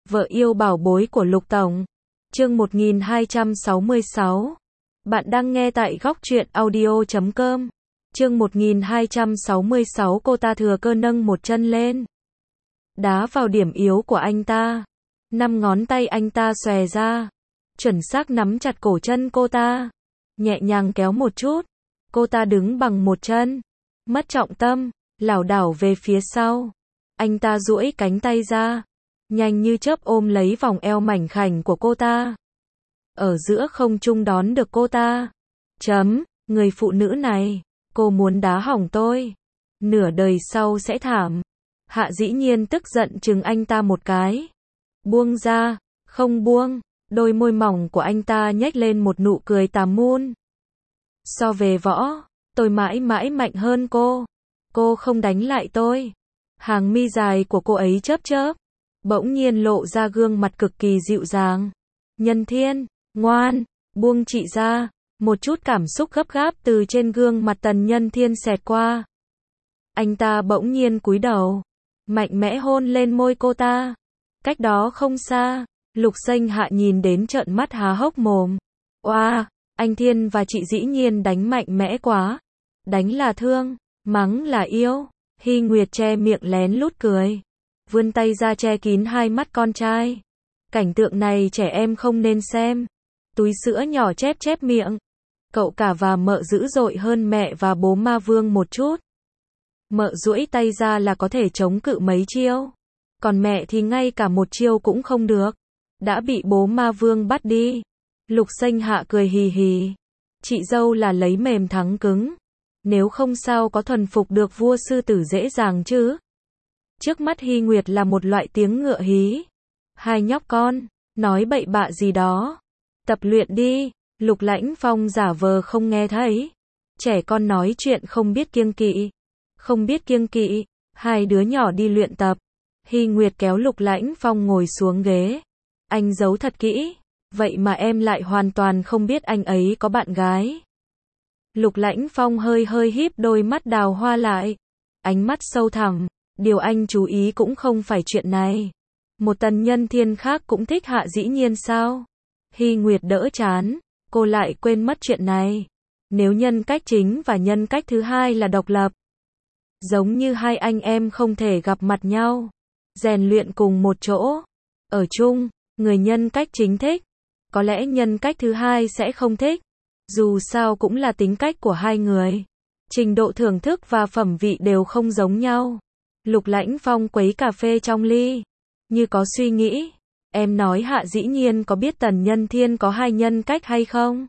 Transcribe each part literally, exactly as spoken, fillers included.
Vợ yêu bảo bối của Lục Tổng. Chương một nghìn hai trăm sáu mươi sáu. Bạn đang nghe tại góc truyện audio chấm com. Chương một nghìn hai trăm sáu mươi sáu. Cô ta thừa cơ nâng một chân lên, đá vào điểm yếu của anh ta. Năm ngón tay anh ta xòe ra, chuẩn xác nắm chặt cổ chân cô ta, nhẹ nhàng kéo một chút. Cô ta đứng bằng một chân, mất trọng tâm, lảo đảo về phía sau. Anh ta duỗi cánh tay ra, nhanh như chớp ôm lấy vòng eo mảnh khảnh của cô ta. Ở giữa không trung đón được cô ta. Chấm, người phụ nữ này, cô muốn đá hỏng tôi, nửa đời sau sẽ thảm. Hạ Dĩ Nhiên tức giận chừng anh ta một cái. Buông ra, không buông. Đôi môi mỏng của anh ta nhếch lên một nụ cười tà môn. So về võ, tôi mãi mãi mạnh hơn cô. Cô không đánh lại tôi. Hàng mi dài của cô ấy chớp chớp, bỗng nhiên lộ ra gương mặt cực kỳ dịu dàng. Nhân Thiên, ngoan, buông chị ra. Một chút cảm xúc gấp gáp từ trên gương mặt Tần Nhân Thiên xẹt qua. Anh ta bỗng nhiên cúi đầu, mạnh mẽ hôn lên môi cô ta. Cách đó không xa, Lục Xanh Hạ nhìn đến trợn mắt há hốc mồm. Oa, anh Thiên và chị dĩ nhiên đánh mạnh mẽ quá. Đánh là thương, mắng là yêu. Hy Nguyệt che miệng lén lút cười, vươn tay ra che kín hai mắt con trai. Cảnh tượng này trẻ em không nên xem. Túi sữa nhỏ chép chép miệng. Cậu cả và mợ dữ dội hơn mẹ và bố ma vương một chút. Mợ duỗi tay ra là có thể chống cự mấy chiêu, còn mẹ thì ngay cả một chiêu cũng không được, đã bị bố ma vương bắt đi. Lục Xanh Hạ cười hì hì. Chị dâu là lấy mềm thắng cứng, nếu không sao có thuần phục được vua sư tử dễ dàng chứ. Trước mắt Hy Nguyệt là một loại tiếng ngựa hí. Hai nhóc con, nói bậy bạ gì đó. Tập luyện đi. Lục Lãnh Phong giả vờ không nghe thấy. Trẻ con nói chuyện không biết kiêng kỵ. Không biết kiêng kỵ. Hai đứa nhỏ đi luyện tập. Hy Nguyệt kéo Lục Lãnh Phong ngồi xuống ghế. Anh giấu thật kỹ, vậy mà em lại hoàn toàn không biết anh ấy có bạn gái. Lục Lãnh Phong hơi hơi híp đôi mắt đào hoa lại, ánh mắt sâu thẳm. Điều anh chú ý cũng không phải chuyện này. Một Tần Nhân Thiên khác cũng thích Hạ Dĩ Nhiên sao? Hy Nguyệt đỡ chán, cô lại quên mất chuyện này. Nếu nhân cách chính và nhân cách thứ hai là độc lập, giống như hai anh em không thể gặp mặt nhau, rèn luyện cùng một chỗ, ở chung, người nhân cách chính thích, có lẽ nhân cách thứ hai sẽ không thích. Dù sao cũng là tính cách của hai người, trình độ thưởng thức và phẩm vị đều không giống nhau. Lục Lãnh Phong quấy cà phê trong ly, như có suy nghĩ. Em nói Hạ Dĩ Nhiên có biết Tần Nhân Thiên có hai nhân cách hay không?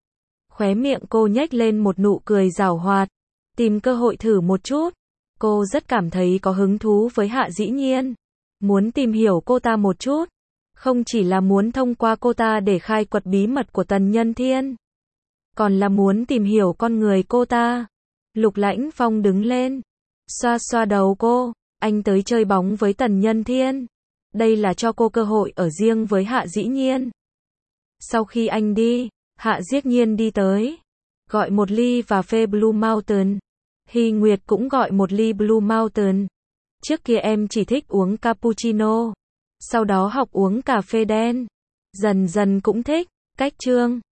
Khóe miệng cô nhếch lên một nụ cười giảo hoạt, tìm cơ hội thử một chút. Cô rất cảm thấy có hứng thú với Hạ Dĩ Nhiên, muốn tìm hiểu cô ta một chút, không chỉ là muốn thông qua cô ta để khai quật bí mật của Tần Nhân Thiên, còn là muốn tìm hiểu con người cô ta. Lục Lãnh Phong đứng lên, xoa xoa đầu cô. Anh tới chơi bóng với Tần Nhân Thiên, đây là cho cô cơ hội ở riêng với Hạ Dĩ Nhiên. Sau khi anh đi, Hạ Dĩ Nhiên đi tới, gọi một ly cà phê Blue Mountain. Hy Nguyệt cũng gọi một ly Blue Mountain. Trước kia em chỉ thích uống cappuccino, sau đó học uống cà phê đen, dần dần cũng thích. Cách chương